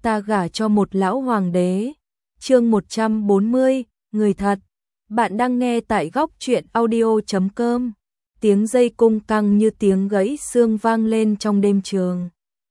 ta gả cho một lão hoàng đế. Chương 140, người thật. Bạn đang nghe tại góc truyện audio.com. Tiếng dây cung căng như tiếng gãy xương vang lên trong đêm trường,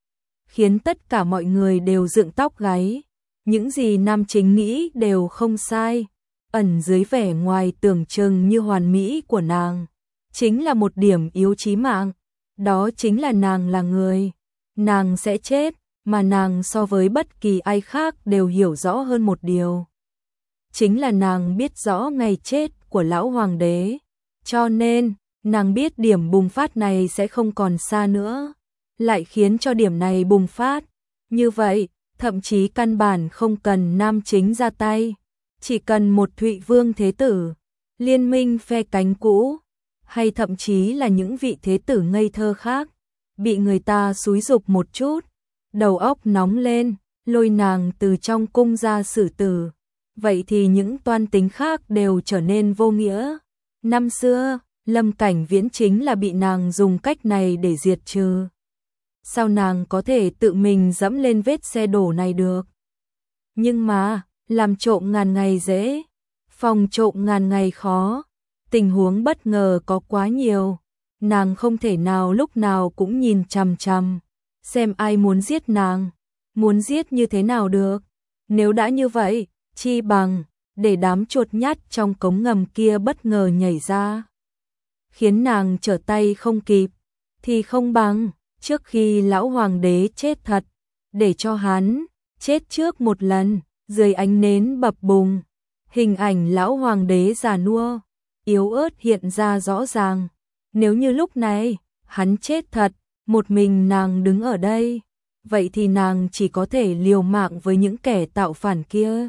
khiến tất cả mọi người đều dựng tóc gáy. Những gì nam chính nghĩ đều không sai. Ẩn dưới vẻ ngoài tưởng chừng như hoàn mỹ của nàng, chính là một điểm yếu chí mạng. Đó chính là nàng là người. Nàng sẽ chết, mà nàng so với bất kỳ ai khác đều hiểu rõ hơn một điều. Chính là nàng biết rõ ngày chết của lão hoàng đế. Cho nên, nàng biết điểm bùng phát này sẽ không còn xa nữa. Lại khiến cho điểm này bùng phát. Như vậy, thậm chí căn bản không cần nam chính ra tay. Chỉ cần một Thụy Vương thế tử, liên minh phe cánh cũ, hay thậm chí là những vị thế tử ngây thơ khác, bị người ta xúi giục một chút, đầu óc nóng lên, lôi nàng từ trong cung ra xử tử. Vậy thì những toan tính khác đều trở nên vô nghĩa. Năm xưa, Lâm Cảnh Viễn chính là bị nàng dùng cách này để diệt trừ. Sao nàng có thể tự mình dẫm lên vết xe đổ này được? Nhưng mà, làm trộm ngàn ngày dễ, phòng trộm ngàn ngày khó. Tình huống bất ngờ có quá nhiều. Nàng không thể nào lúc nào cũng nhìn chằm chằm xem ai muốn giết nàng, muốn giết như thế nào được. Nếu đã như vậy, chi bằng để đám chuột nhắt trong cống ngầm kia bất ngờ nhảy ra, khiến nàng trở tay không kịp, thì không bằng trước khi lão hoàng đế chết thật, để cho hắn chết trước một lần. Dưới ánh nến bập bùng, hình ảnh lão hoàng đế già nua, yếu ớt hiện ra rõ ràng. Nếu như lúc này hắn chết thật, một mình nàng đứng ở đây, vậy thì nàng chỉ có thể liều mạng với những kẻ tạo phản kia.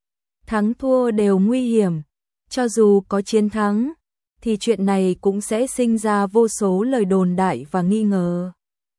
Thắng thua đều nguy hiểm, cho dù có chiến thắng, thì chuyện này cũng sẽ sinh ra vô số lời đồn đại và nghi ngờ.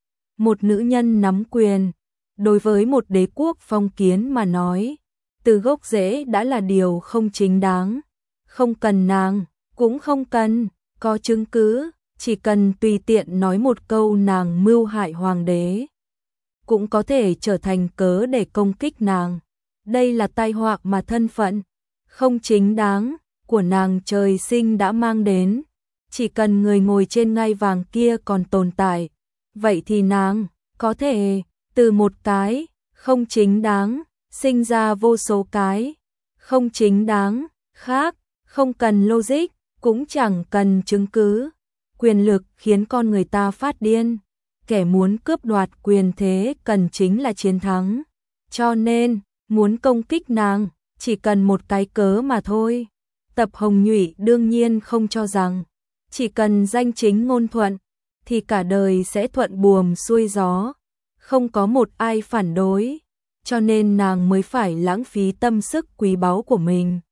Một nữ nhân nắm quyền, đối với một đế quốc phong kiến mà nói, từ gốc rễ đã là điều không chính đáng. Không cần nàng, cũng không cần có chứng cứ, chỉ cần tùy tiện nói một câu nàng mưu hại hoàng đế, cũng có thể trở thành cớ để công kích nàng. Đây là tai họa mà thân phận không chính đáng của nàng trời sinh đã mang đến. Chỉ cần người ngồi trên ngai vàng kia còn tồn tại, vậy thì nàng có thể từ một cái không chính đáng sinh ra vô số cái không chính đáng khác. Không cần logic, cũng chẳng cần chứng cứ. Quyền lực khiến con người ta phát điên. Kẻ muốn cướp đoạt quyền thế cần chính là chiến thắng. Cho nên, muốn công kích nàng, chỉ cần một cái cớ mà thôi. Tập Hồng Nhụy đương nhiên không cho rằng chỉ cần danh chính ngôn thuận thì cả đời sẽ thuận buồm xuôi gió, không có một ai phản đối. Cho nên nàng mới phải lãng phí tâm sức quý báu của mình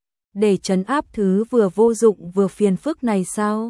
để trấn áp thứ vừa vô dụng vừa phiền phức này sao?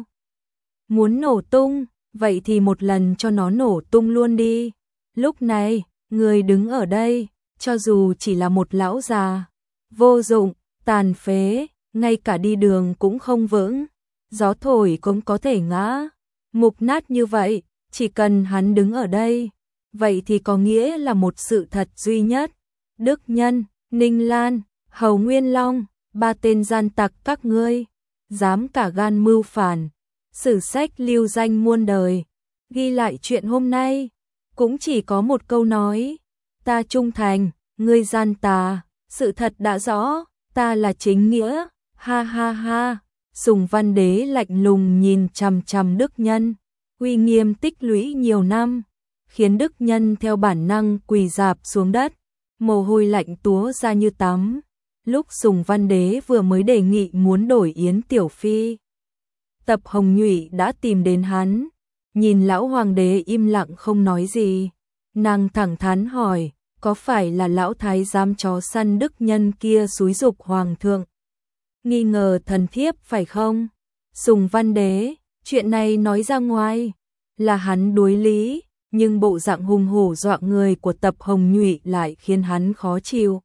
Muốn nổ tung, vậy thì một lần cho nó nổ tung luôn đi. Lúc này, người đứng ở đây, cho dù chỉ là một lão già, vô dụng, tàn phế, ngay cả đi đường cũng không vững, gió thổi cũng có thể ngã, mục nát như vậy, chỉ cần hắn đứng ở đây, vậy thì có nghĩa là một sự thật duy nhất. Đức Nhân, Ninh Lan, Hầu Nguyên Long, ba tên gian tặc các ngươi, dám cả gan mưu phản, sử sách lưu danh muôn đời. Ghi lại chuyện hôm nay, cũng chỉ có một câu nói: ta trung thành, ngươi gian tà. Sự thật đã rõ, ta là chính nghĩa. Ha ha ha. Sùng Văn Đế lạnh lùng nhìn chằm chằm Đức Nhân, uy nghiêm tích lũy nhiều năm, khiến Đức Nhân theo bản năng quỳ rạp xuống đất, mồ hôi lạnh túa ra như tắm. Lúc Sùng Văn Đế vừa mới đề nghị muốn đổi Yến Tiểu Phi, Tập Hồng Nhụy đã tìm đến hắn. Nhìn lão hoàng đế im lặng không nói gì, nàng thẳng thắn hỏi: có phải là lão thái giám chó săn Đức Nhân kia xúi giục hoàng thượng nghi ngờ thần thiếp phải không? Sùng Văn Đế, chuyện này nói ra ngoài là hắn đối lý, nhưng bộ dạng hùng hổ dọa người của Tập Hồng Nhụy lại khiến hắn khó chịu.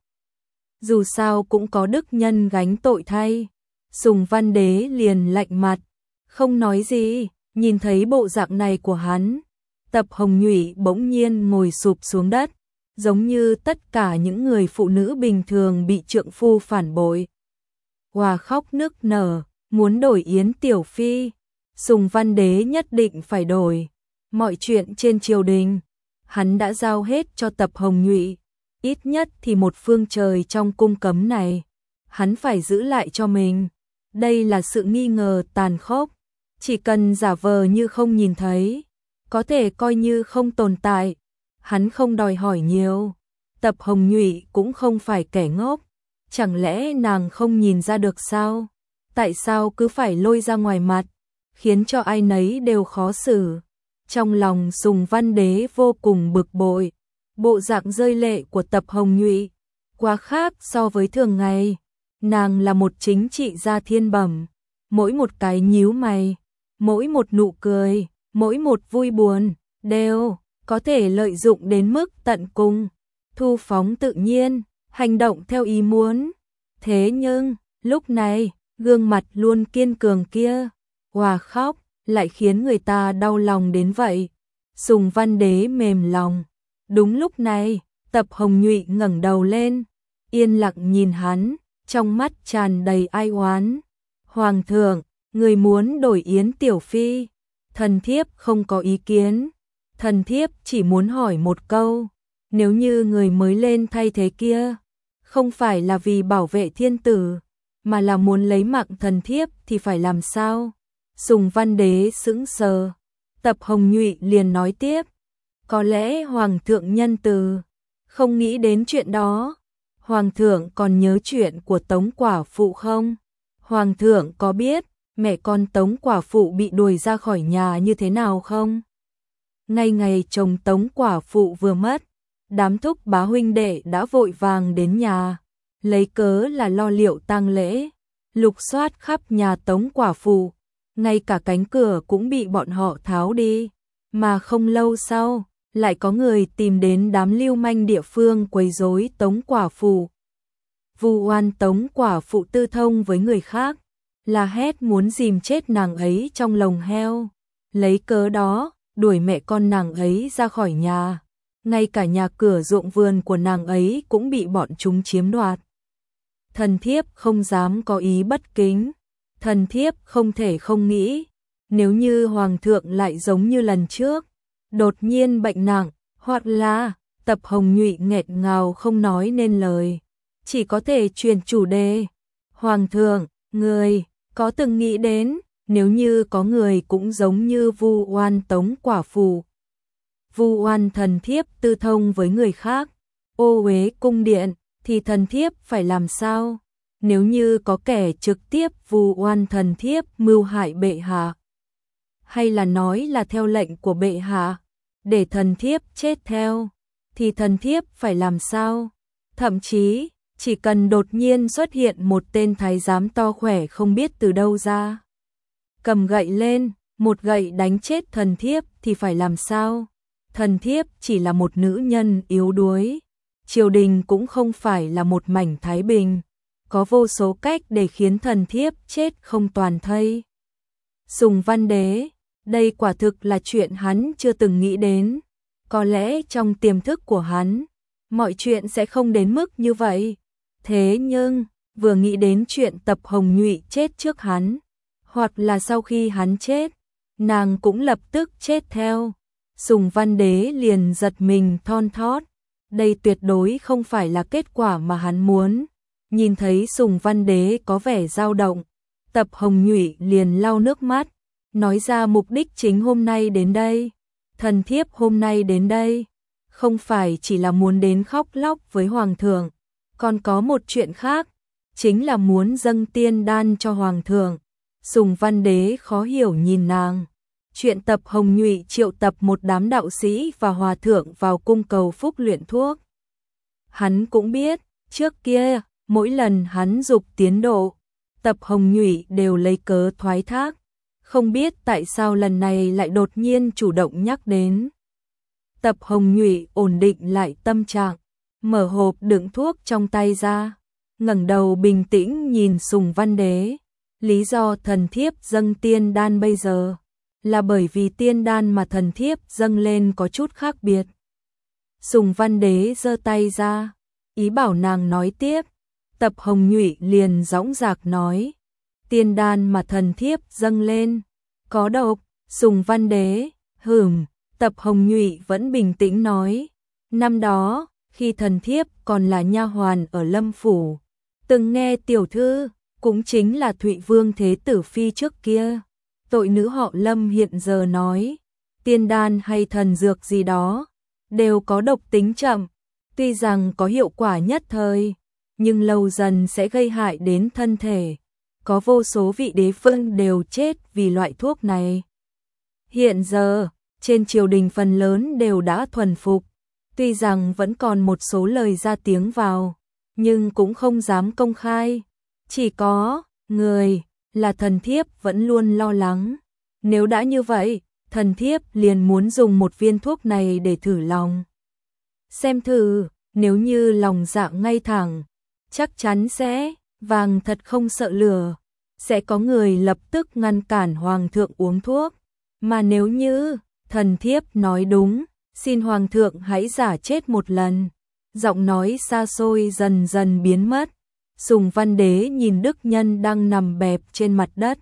Dù sao cũng có Đức Nhân gánh tội thay. Sùng Văn Đế liền lạnh mặt, không nói gì. Nhìn thấy bộ dạng này của hắn, Tập Hồng Nhụy bỗng nhiên ngồi sụp xuống đất, giống như tất cả những người phụ nữ bình thường bị trượng phu phản bội. Hoa khóc nức nở, muốn đổi Yến Tiểu Phi, Sùng Văn Đế nhất định phải đổi. Mọi chuyện trên triều đình, hắn đã giao hết cho Tập Hồng Nhụy, ít nhất thì một phương trời trong cung cấm này, hắn phải giữ lại cho mình. Đây là sự nghi ngờ tàn khốc, chỉ cần giả vờ như không nhìn thấy, có thể coi như không tồn tại. Hắn không đòi hỏi nhiều. Tập Hồng Nhụy cũng không phải kẻ ngốc, chẳng lẽ nàng không nhìn ra được sao? Tại sao cứ phải lôi ra ngoài mặt, khiến cho ai nấy đều khó xử. Trong lòng Sùng Văn Đế vô cùng bực bội, bộ dạng rơi lệ của Tập Hồng Nhụy quá khác so với thường ngày. Nàng là một chính trị gia thiên bẩm, mỗi một cái nhíu mày, mỗi một nụ cười, mỗi một vui buồn đều có thể lợi dụng đến mức tận cùng, thu phóng tự nhiên, hành động theo ý muốn. Thế nhưng, lúc này, gương mặt luôn kiên cường kia, hòa khóc, lại khiến người ta đau lòng đến vậy. Sùng Văn Đế mềm lòng. Đúng lúc này, Tập Hồng Nhụy ngẩng đầu lên, yên lặng nhìn hắn, trong mắt tràn đầy ai oán. Hoàng thượng, người muốn đổi Yến Tiểu Phi, thần thiếp không có ý kiến. Thần thiếp chỉ muốn hỏi một câu, nếu như người mới lên thay thế kia, không phải là vì bảo vệ thiên tử, mà là muốn lấy mạng thần thiếp thì phải làm sao? Sùng Văn Đế sững sờ, Tập Hồng Nhụy liền nói tiếp, có lẽ Hoàng thượng nhân từ, không nghĩ đến chuyện đó. Hoàng thượng còn nhớ chuyện của Tống Quả Phụ không? Hoàng thượng có biết mẹ con Tống Quả Phụ bị đuổi ra khỏi nhà như thế nào không? Ngay ngày chồng Tống Quả Phụ vừa mất, đám thúc bá huynh đệ đã vội vàng đến nhà, lấy cớ là lo liệu tang lễ, lục soát khắp nhà Tống Quả Phụ, ngay cả cánh cửa cũng bị bọn họ tháo đi, mà không lâu sau, lại có người tìm đến đám lưu manh địa phương quấy rối Tống Quả Phụ. Vu oan Tống Quả Phụ tư thông với người khác, là hét muốn dìm chết nàng ấy trong lồng heo, lấy cớ đó đuổi mẹ con nàng ấy ra khỏi nhà, ngay cả nhà cửa ruộng vườn của nàng ấy cũng bị bọn chúng chiếm đoạt. Thần thiếp không dám có ý bất kính, thần thiếp không thể không nghĩ, nếu như Hoàng thượng lại giống như lần trước, đột nhiên bệnh nặng, hoặc là Tập Hồng Nhụy nghẹt ngào không nói nên lời, chỉ có thể chuyển chủ đề. Hoàng thượng, người có từng nghĩ đến, nếu như có người cũng giống như vu oan Tống Quả Phụ, vu oan thần thiếp tư thông với người khác, ô uế cung điện, thì thần thiếp phải làm sao? Nếu như có kẻ trực tiếp vu oan thần thiếp mưu hại bệ hạ, hay là nói là theo lệnh của bệ hạ, để thần thiếp chết theo, thì thần thiếp phải làm sao? Thậm chí, chỉ cần đột nhiên xuất hiện một tên thái giám to khỏe không biết từ đâu ra, cầm gậy lên, một gậy đánh chết thần thiếp thì phải làm sao? Thần thiếp chỉ là một nữ nhân yếu đuối, triều đình cũng không phải là một mảnh thái bình, có vô số cách để khiến thần thiếp chết không toàn thây. Sùng Văn Đế, đây quả thực là chuyện hắn chưa từng nghĩ đến, có lẽ trong tiềm thức của hắn, mọi chuyện sẽ không đến mức như vậy. Thế nhưng, vừa nghĩ đến chuyện Tập Hồng Nhụy chết trước hắn, hoặc là sau khi hắn chết, nàng cũng lập tức chết theo, Sùng Văn Đế liền giật mình thon thót. Đây tuyệt đối không phải là kết quả mà hắn muốn. Nhìn thấy Sùng Văn Đế có vẻ dao động, Tập Hồng Nhụy liền lau nước mắt, nói ra mục đích chính hôm nay đến đây. Thần thiếp hôm nay đến đây, không phải chỉ là muốn đến khóc lóc với Hoàng thượng, còn có một chuyện khác, chính là muốn dâng tiên đan cho Hoàng thượng. Sùng Văn Đế khó hiểu nhìn nàng. Chuyện Tập Hồng Nhụy triệu tập một đám đạo sĩ và hòa thượng vào cung cầu phúc luyện thuốc. Hắn cũng biết, trước kia, mỗi lần hắn dục tiến độ, Tập Hồng Nhụy đều lấy cớ thoái thác, không biết tại sao lần này lại đột nhiên chủ động nhắc đến. Tập Hồng Nhụy ổn định lại tâm trạng, mở hộp đựng thuốc trong tay ra, ngẩng đầu bình tĩnh nhìn Sùng Văn Đế. Lý do thần thiếp dâng tiên đan bây giờ là bởi vì tiên đan mà thần thiếp dâng lên có chút khác biệt. Sùng Văn Đế giơ tay ra, ý bảo nàng nói tiếp. Tập Hồng Nhụy liền dõng dạc nói, tiên đan mà thần thiếp dâng lên, có độc. Sùng Văn Đế, Tập Hồng Nhụy vẫn bình tĩnh nói, năm đó, khi thần thiếp còn là nha hoàn ở Lâm Phủ, từng nghe tiểu thư, cũng chính là Thụy Vương Thế Tử Phi trước kia, tội nữ họ Lâm hiện giờ nói, tiên đan hay thần dược gì đó, đều có độc tính chậm, tuy rằng có hiệu quả nhất thời, nhưng lâu dần sẽ gây hại đến thân thể. Có vô số vị đế vương đều chết vì loại thuốc này. Hiện giờ, trên triều đình phần lớn đều đã thuần phục, tuy rằng vẫn còn một số lời ra tiếng vào, nhưng cũng không dám công khai. Chỉ có người là thần thiếp vẫn luôn lo lắng. Nếu đã như vậy, thần thiếp liền muốn dùng một viên thuốc này để thử lòng. Xem thử, nếu như lòng dạ ngay thẳng, chắc chắn sẽ vàng thật không sợ lửa. Sẽ có người lập tức ngăn cản hoàng thượng uống thuốc. Mà nếu như thần thiếp nói đúng, xin hoàng thượng hãy giả chết một lần. Giọng nói xa xôi dần dần biến mất. Sùng Văn Đế nhìn Đức Nhân đang nằm bẹp trên mặt đất.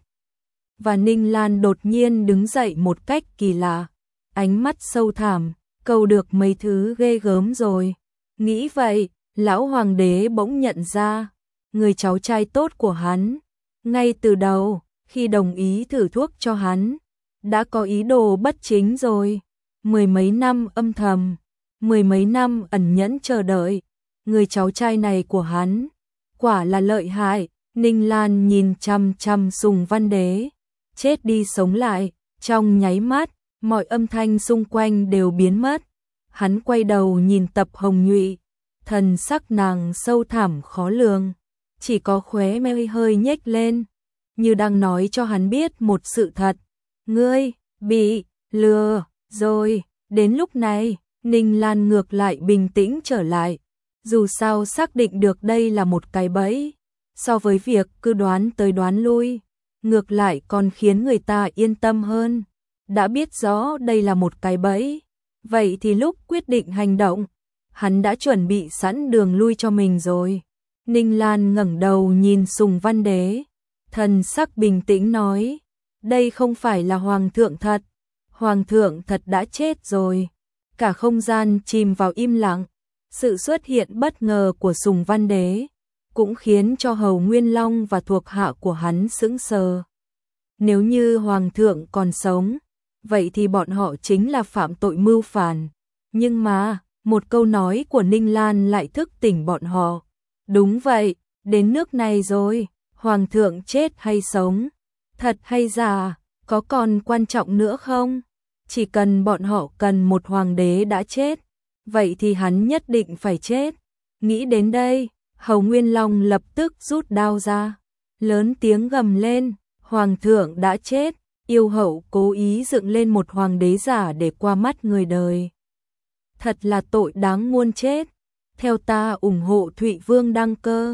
Và Ninh Lan đột nhiên đứng dậy một cách kỳ lạ. Ánh mắt sâu thẳm, câu được mấy thứ ghê gớm rồi. Nghĩ vậy, lão hoàng đế bỗng nhận ra, người cháu trai tốt của hắn, ngay từ đầu, khi đồng ý thử thuốc cho hắn, đã có ý đồ bất chính rồi. Mười mấy năm âm thầm, mười mấy năm ẩn nhẫn chờ đợi, người cháu trai này của hắn, quả là lợi hại. Ninh Lan nhìn chăm chăm Sùng Văn Đế, chết đi sống lại, trong nháy mắt, mọi âm thanh xung quanh đều biến mất. Hắn quay đầu nhìn Tập Hồng Nhụy, thần sắc nàng sâu thẳm khó lường, chỉ có khóe môi hơi nhếch lên, như đang nói cho hắn biết một sự thật. Ngươi bị lừa rồi. Đến lúc này, Ninh Lan ngược lại bình tĩnh trở lại. Dù sao xác định được đây là một cái bẫy, so với việc cứ đoán tới đoán lui, ngược lại còn khiến người ta yên tâm hơn. Đã biết rõ đây là một cái bẫy, vậy thì lúc quyết định hành động, hắn đã chuẩn bị sẵn đường lui cho mình rồi. Ninh Lan ngẩng đầu nhìn Sùng Văn Đế, thần sắc bình tĩnh nói, đây không phải là hoàng thượng thật, hoàng thượng thật đã chết rồi. Cả không gian chìm vào im lặng, sự xuất hiện bất ngờ của Sùng Văn Đế cũng khiến cho Hầu Nguyên Long và thuộc hạ của hắn sững sờ. Nếu như hoàng thượng còn sống, vậy thì bọn họ chính là phạm tội mưu phản. Nhưng mà, một câu nói của Ninh Lan lại thức tỉnh bọn họ. Đúng vậy, đến nước này rồi, hoàng thượng chết hay sống, thật hay giả, có còn quan trọng nữa không? Chỉ cần bọn họ cần một hoàng đế đã chết, vậy thì hắn nhất định phải chết. Nghĩ đến đây, Hầu Nguyên Long lập tức rút đao ra, lớn tiếng gầm lên, hoàng thượng đã chết, yêu hậu cố ý dựng lên một hoàng đế giả để qua mắt người đời. Thật là tội đáng muôn chết. Theo ta ủng hộ Thụy Vương đăng cơ.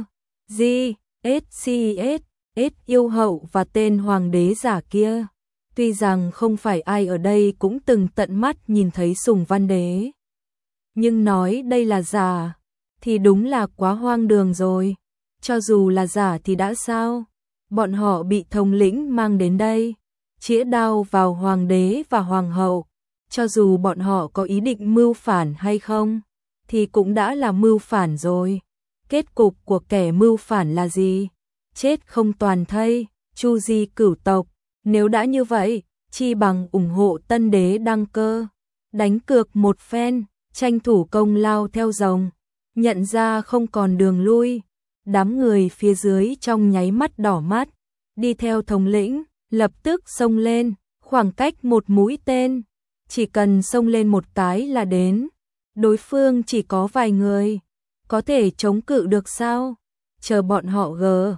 GSCS yêu hậu và tên hoàng đế giả kia. Tuy rằng không phải ai ở đây cũng từng tận mắt nhìn thấy Sùng Văn Đế, nhưng nói đây là giả thì đúng là quá hoang đường rồi. Cho dù là giả thì đã sao? Bọn họ bị thống lĩnh mang đến đây, chĩa đao vào hoàng đế và hoàng hậu. Cho dù bọn họ có ý định mưu phản hay không, thì cũng đã là mưu phản rồi. Kết cục của kẻ mưu phản là gì? Chết không toàn thây, chu di cửu tộc. Nếu đã như vậy, chi bằng ủng hộ tân đế đăng cơ, đánh cược một phen, tranh thủ công lao theo rồng, nhận ra không còn đường lui. Đám người phía dưới trong nháy mắt đỏ mắt, đi theo thống lĩnh, lập tức xông lên, khoảng cách một mũi tên, chỉ cần xông lên một cái là đến. Đối phương chỉ có vài người, có thể chống cự được sao? Chờ bọn họ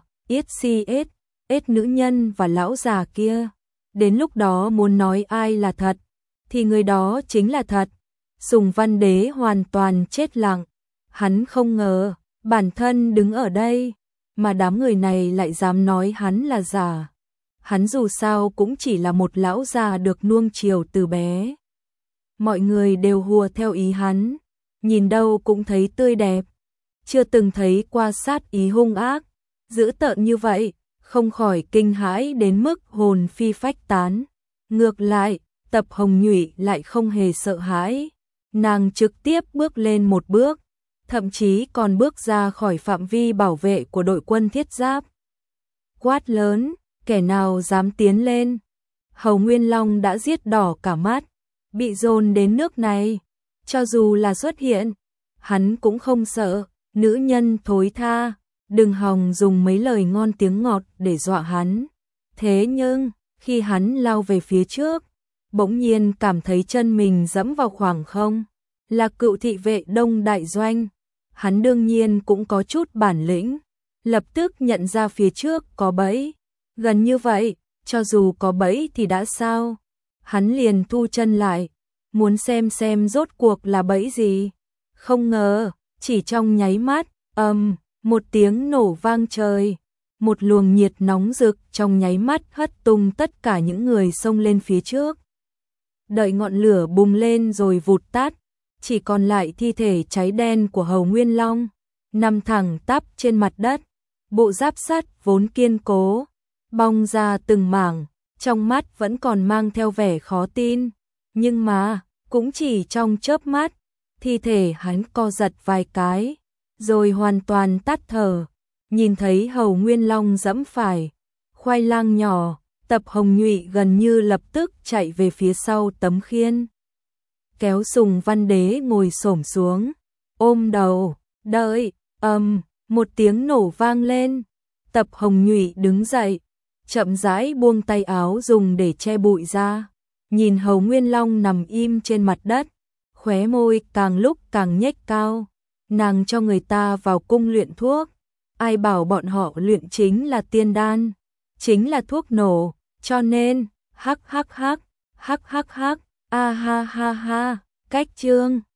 GSCS nữ nhân và lão già kia, đến lúc đó muốn nói ai là thật, thì người đó chính là thật. Sùng Văn Đế hoàn toàn chết lặng, hắn không ngờ bản thân đứng ở đây, mà đám người này lại dám nói hắn là giả. Hắn dù sao cũng chỉ là một lão già được nuông chiều từ bé. Mọi người đều hùa theo ý hắn, nhìn đâu cũng thấy tươi đẹp, chưa từng thấy qua sát ý hung ác, dữ tợn như vậy, không khỏi kinh hãi đến mức hồn phi phách tán. Ngược lại, Tập Hồng Nhụy lại không hề sợ hãi, nàng trực tiếp bước lên một bước, thậm chí còn bước ra khỏi phạm vi bảo vệ của đội quân thiết giáp. Quát lớn, kẻ nào dám tiến lên? Hầu Nguyên Long đã giết đỏ cả mắt, bị dồn đến nước này, cho dù là xuất hiện, hắn cũng không sợ. Nữ nhân thối tha, đừng hòng dùng mấy lời ngon tiếng ngọt để dọa hắn. Thế nhưng, khi hắn lao về phía trước, bỗng nhiên cảm thấy chân mình dẫm vào khoảng không, là cựu thị vệ Đông Đại Doanh. Hắn đương nhiên cũng có chút bản lĩnh, lập tức nhận ra phía trước có bẫy. Gần như vậy, cho dù có bẫy thì đã sao? Hắn liền thu chân lại, muốn xem rốt cuộc là bẫy gì. Không ngờ, chỉ trong nháy mắt, một tiếng nổ vang trời, một luồng nhiệt nóng rực trong nháy mắt hất tung tất cả những người xông lên phía trước. Đợi ngọn lửa bùng lên rồi vụt tắt, chỉ còn lại thi thể cháy đen của Hầu Nguyên Long, nằm thẳng tắp trên mặt đất, bộ giáp sắt vốn kiên cố, bong ra từng mảng, trong mắt vẫn còn mang theo vẻ khó tin, nhưng mà, cũng chỉ trong chớp mắt, thi thể hắn co giật vài cái, rồi hoàn toàn tắt thở. Nhìn thấy Hầu Nguyên Long giẫm phải khoai lang nhỏ, Tập Hồng Nhụy gần như lập tức chạy về phía sau tấm khiên, kéo Sùng Văn Đế ngồi xổm xuống, ôm đầu, đợi, một tiếng nổ vang lên. Tập Hồng Nhụy đứng dậy, chậm rãi buông tay áo dùng để che bụi ra, nhìn Hầu Nguyên Long nằm im trên mặt đất, khóe môi càng lúc càng nhếch cao. Nàng cho người ta vào cung luyện thuốc, ai bảo bọn họ luyện chính là tiên đan, chính là thuốc nổ, cho nên, hắc, a ha ha ha, cách chương.